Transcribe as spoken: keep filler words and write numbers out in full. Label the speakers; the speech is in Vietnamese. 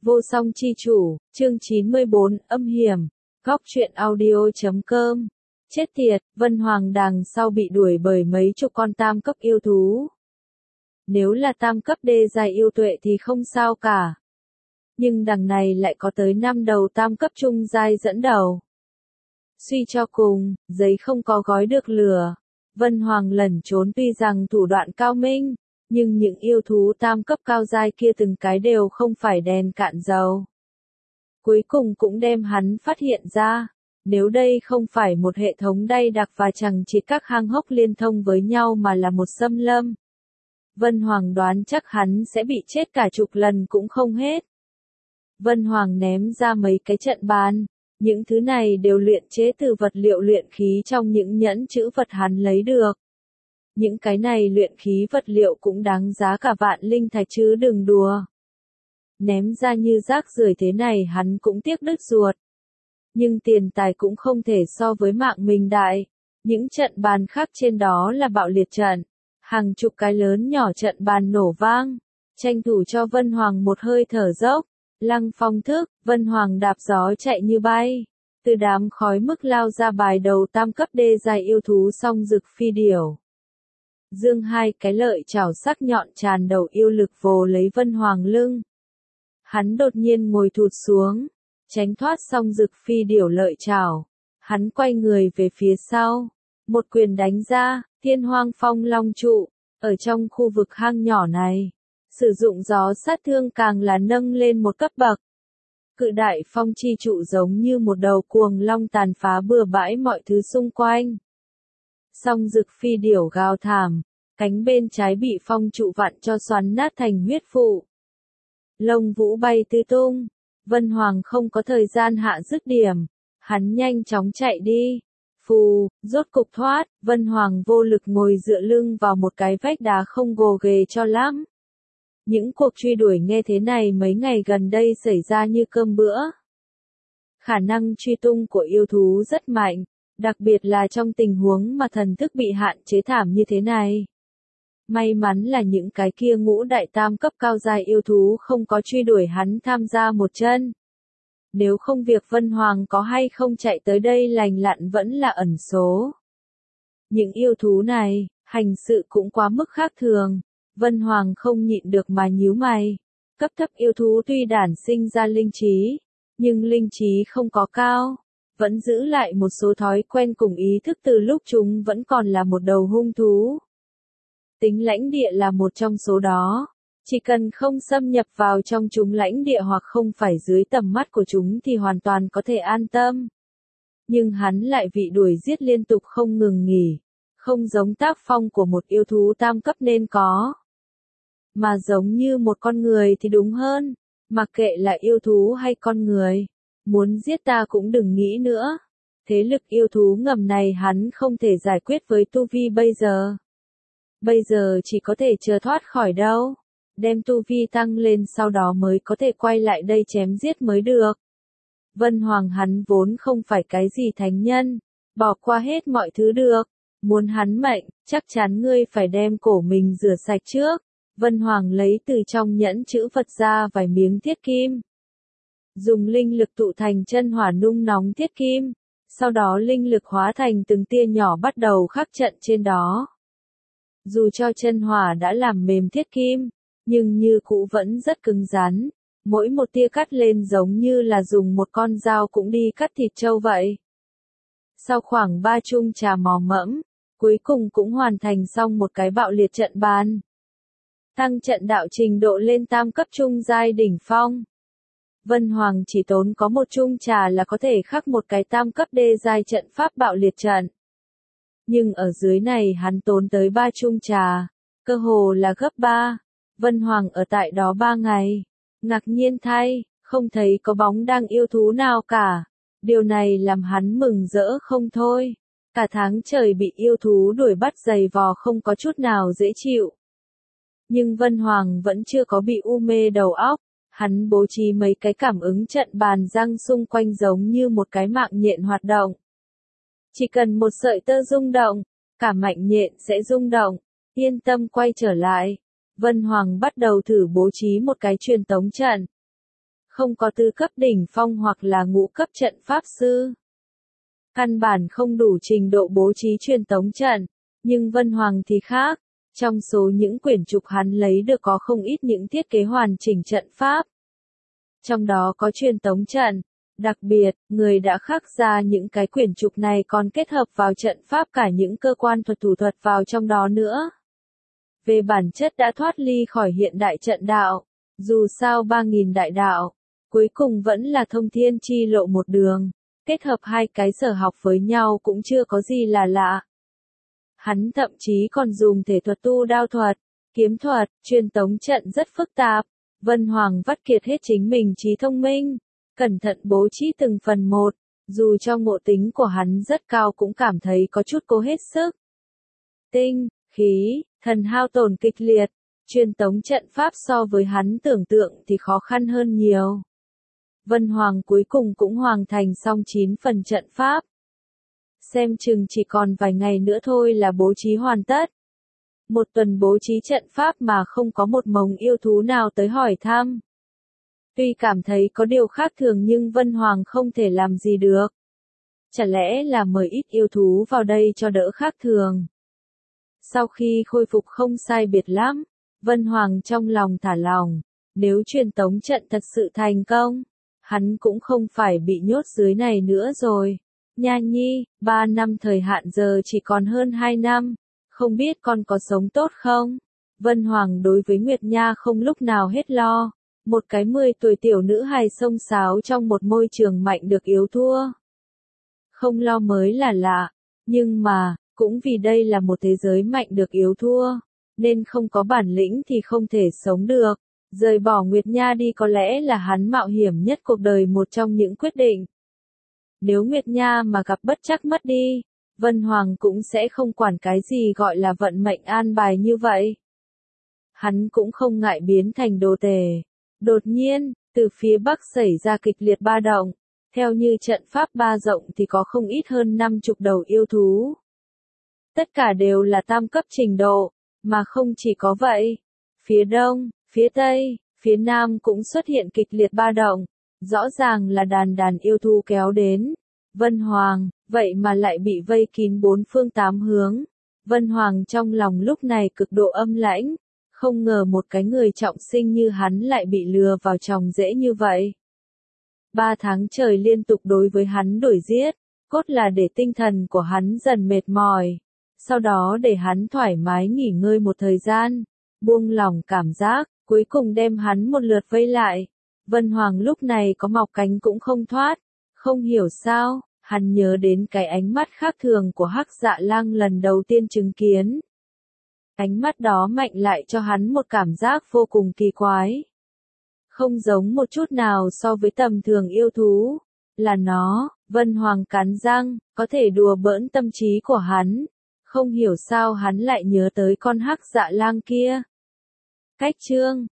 Speaker 1: Vô song chi chủ, chương chín mươi bốn, âm hiểm, góc truyện audio chấm com. Chết tiệt, Vân Hoàng đằng sau bị đuổi bởi mấy chục con tam cấp yêu thú. Nếu là tam cấp đê giai yêu tuệ thì không sao cả. Nhưng đằng này lại có tới năm đầu tam cấp trung giai dẫn đầu. Suy cho cùng, giấy không có gói được lửa. Vân Hoàng lẩn trốn tuy rằng thủ đoạn cao minh, nhưng những yêu thú tam cấp cao giai kia từng cái đều không phải đèn cạn dầu. Cuối cùng cũng đem hắn phát hiện ra, nếu đây không phải một hệ thống đay đặc và chẳng chỉ các hang hốc liên thông với nhau mà là một xâm lâm. Vân Hoàng đoán chắc hắn sẽ bị chết cả chục lần cũng không hết. Vân Hoàng ném ra mấy cái trận bàn, những thứ này đều luyện chế từ vật liệu luyện khí trong những nhẫn chữ vật hắn lấy được. Những cái này luyện khí vật liệu cũng đáng giá cả vạn linh thạch chứ đừng đùa. Ném ra như rác rưởi thế này hắn cũng tiếc đứt ruột. Nhưng tiền tài cũng không thể so với mạng mình đại. Những trận bàn khác trên đó là bạo liệt trận. Hàng chục cái lớn nhỏ trận bàn nổ vang. Tranh thủ cho Vân Hoàng một hơi thở dốc. Lăng phong thức, Vân Hoàng đạp gió chạy như bay. Từ đám khói mức lao ra bài đầu tam cấp đê giai yêu thú song rực phi điểu. Dương hai cái lợi chảo sắc nhọn tràn đầu yêu lực vồ lấy Vân Hoàng lưng. Hắn đột nhiên ngồi thụt xuống, tránh thoát song rực phi điểu lợi chảo. Hắn quay người về phía sau, một quyền đánh ra, Thiên Hoang Phong Long trụ, ở trong khu vực hang nhỏ này. Sử dụng gió sát thương càng là nâng lên một cấp bậc. Cự đại phong chi trụ giống như một đầu cuồng long tàn phá bừa bãi mọi thứ xung quanh. Song rực phi điểu gào thảm, cánh bên trái bị phong trụ vặn cho xoắn nát thành huyết vụ. Lông vũ bay tứ tung, Vân Hoàng không có thời gian hạ dứt điểm, hắn nhanh chóng chạy đi. Phù, rốt cục thoát, Vân Hoàng vô lực ngồi dựa lưng vào một cái vách đá không gồ ghề cho lắm. Những cuộc truy đuổi nghe thế này mấy ngày gần đây xảy ra như cơm bữa. Khả năng truy tung của yêu thú rất mạnh, đặc biệt là trong tình huống mà thần thức bị hạn chế thảm như thế này. May mắn là những cái kia ngũ đại tam cấp cao giai yêu thú không có truy đuổi hắn tham gia một chân. Nếu không việc Vân Hoàng có hay không chạy tới đây lành lặn vẫn là ẩn số. Những yêu thú này, hành sự cũng quá mức khác thường. Vân Hoàng không nhịn được mà nhíu mày. Cấp thấp yêu thú tuy đản sinh ra linh trí, nhưng linh trí không có cao, vẫn giữ lại một số thói quen cùng ý thức từ lúc chúng vẫn còn là một đầu hung thú. Tính lãnh địa là một trong số đó. Chỉ cần không xâm nhập vào trong chúng lãnh địa hoặc không phải dưới tầm mắt của chúng thì hoàn toàn có thể an tâm. Nhưng hắn lại bị đuổi giết liên tục không ngừng nghỉ, không giống tác phong của một yêu thú tam cấp nên có. Mà giống như một con người thì đúng hơn, mặc kệ là yêu thú hay con người, muốn giết ta cũng đừng nghĩ nữa. Thế lực yêu thú ngầm này hắn không thể giải quyết với tu vi bây giờ. Bây giờ chỉ có thể chờ thoát khỏi đâu, đem tu vi tăng lên sau đó mới có thể quay lại đây chém giết mới được. Vân Hoàng hắn vốn không phải cái gì thánh nhân, bỏ qua hết mọi thứ được. Muốn hắn mệnh, chắc chắn ngươi phải đem cổ mình rửa sạch trước. Vân Hoàng lấy từ trong nhẫn chữ vật ra vài miếng thiết kim. Dùng linh lực tụ thành chân hỏa nung nóng thiết kim. Sau đó linh lực hóa thành từng tia nhỏ bắt đầu khắc trận trên đó. Dù cho chân hỏa đã làm mềm thiết kim, nhưng như cũ vẫn rất cứng rắn. Mỗi một tia cắt lên giống như là dùng một con dao cũng đi cắt thịt trâu vậy. Sau khoảng ba chung trà mò mẫm, cuối cùng cũng hoàn thành xong một cái bạo liệt trận bàn. Tăng trận đạo trình độ lên tam cấp trung giai đỉnh phong. Vân Hoàng chỉ tốn có một chung trà là có thể khắc một cái tam cấp đê giai trận pháp bạo liệt trận. Nhưng ở dưới này hắn tốn tới ba chung trà, cơ hồ là gấp ba. Vân Hoàng ở tại đó ba ngày. Ngạc nhiên thay, không thấy có bóng đang yêu thú nào cả. Điều này làm hắn mừng rỡ không thôi. Cả tháng trời bị yêu thú đuổi bắt giày vò không có chút nào dễ chịu. Nhưng Vân Hoàng vẫn chưa có bị u mê đầu óc. Hắn bố trí mấy cái cảm ứng trận bàn răng xung quanh giống như một cái mạng nhện hoạt động. Chỉ cần một sợi tơ rung động, cả mạnh nhện sẽ rung động. Yên tâm quay trở lại. Vân Hoàng bắt đầu thử bố trí một cái truyền tống trận. không có tứ cấp đỉnh phong hoặc là ngũ cấp trận pháp sư. Căn bản không đủ trình độ bố trí truyền tống trận, nhưng Vân Hoàng thì khác, trong số những quyển trục hắn lấy được có không ít những thiết kế hoàn chỉnh trận pháp. Trong đó có truyền tống trận, đặc biệt, người đã khắc ra những cái quyển trục này còn kết hợp vào trận pháp cả những cơ quan thuật thủ thuật vào trong đó nữa. Về bản chất đã thoát ly khỏi hiện đại trận đạo, dù sao ba nghìn đại đạo, cuối cùng vẫn là thông thiên chi lộ một đường, kết hợp hai cái sở học với nhau cũng chưa có gì là lạ. Hắn thậm chí còn dùng thể thuật tu đao thuật, kiếm thuật, truyền tống trận rất phức tạp. Vân Hoàng vắt kiệt hết chính mình trí thông minh, cẩn thận bố trí từng phần một, dù cho ngộ tính của hắn rất cao cũng cảm thấy có chút cố hết sức. Tinh, khí, thần hao tổn kịch liệt, truyền tống trận pháp so với hắn tưởng tượng thì khó khăn hơn nhiều. Vân Hoàng cuối cùng cũng hoàn thành xong chín phần trận pháp. Xem chừng chỉ còn vài ngày nữa thôi là bố trí hoàn tất. Một tuần bố trí trận pháp mà không có một mống yêu thú nào tới hỏi thăm. Tuy cảm thấy có điều khác thường nhưng Vân Hoàng không thể làm gì được. Chả lẽ là mời ít yêu thú vào đây cho đỡ khác thường. Sau khi khôi phục không sai biệt lắm, Vân Hoàng trong lòng thả lòng, nếu truyền tống trận thật sự thành công, hắn cũng không phải bị nhốt dưới này nữa rồi. Nha nhi, ba năm thời hạn giờ chỉ còn hơn hai năm, không biết con có sống tốt không? Vân Hoàng đối với Nguyệt Nha không lúc nào hết lo, một cái mười tuổi tiểu nữ hài xông xáo trong một môi trường mạnh được yếu thua. Không lo mới là lạ, nhưng mà, cũng vì đây là một thế giới mạnh được yếu thua, nên không có bản lĩnh thì không thể sống được. Rời bỏ Nguyệt Nha đi có lẽ là hắn mạo hiểm nhất cuộc đời một trong những quyết định. Nếu Nguyệt Nha mà gặp bất trắc mất đi, Vân Hoàng cũng sẽ không quản cái gì gọi là vận mệnh an bài như vậy. Hắn cũng không ngại biến thành đồ tể. Đột nhiên, từ phía bắc xảy ra kịch liệt ba động, theo như trận pháp ba rộng thì có không ít hơn năm chục đầu yêu thú. Tất cả đều là tam cấp trình độ, mà không chỉ có vậy. Phía đông, phía tây, phía nam cũng xuất hiện kịch liệt ba động, rõ ràng là đàn đàn yêu thú kéo đến. Vân Hoàng, vậy mà lại bị vây kín bốn phương tám hướng. Vân Hoàng trong lòng lúc này cực độ âm lãnh, không ngờ một cái người trọng sinh như hắn lại bị lừa vào chồng dễ như vậy. Ba tháng trời liên tục đối với hắn đuổi giết, cốt là để tinh thần của hắn dần mệt mỏi, sau đó để hắn thoải mái nghỉ ngơi một thời gian, buông lỏng cảm giác, cuối cùng đem hắn một lượt vây lại. Vân Hoàng lúc này có mọc cánh cũng không thoát, không hiểu sao, hắn nhớ đến cái ánh mắt khác thường của Hắc Dạ Lang lần đầu tiên chứng kiến. Ánh mắt đó mạnh lại cho hắn một cảm giác vô cùng kỳ quái. Không giống một chút nào so với tầm thường yêu thú. Là nó, Vân Hoàng cắn răng, có thể đùa bỡn tâm trí của hắn. Không hiểu sao hắn lại nhớ tới con Hắc Dạ Lang kia. Cách chương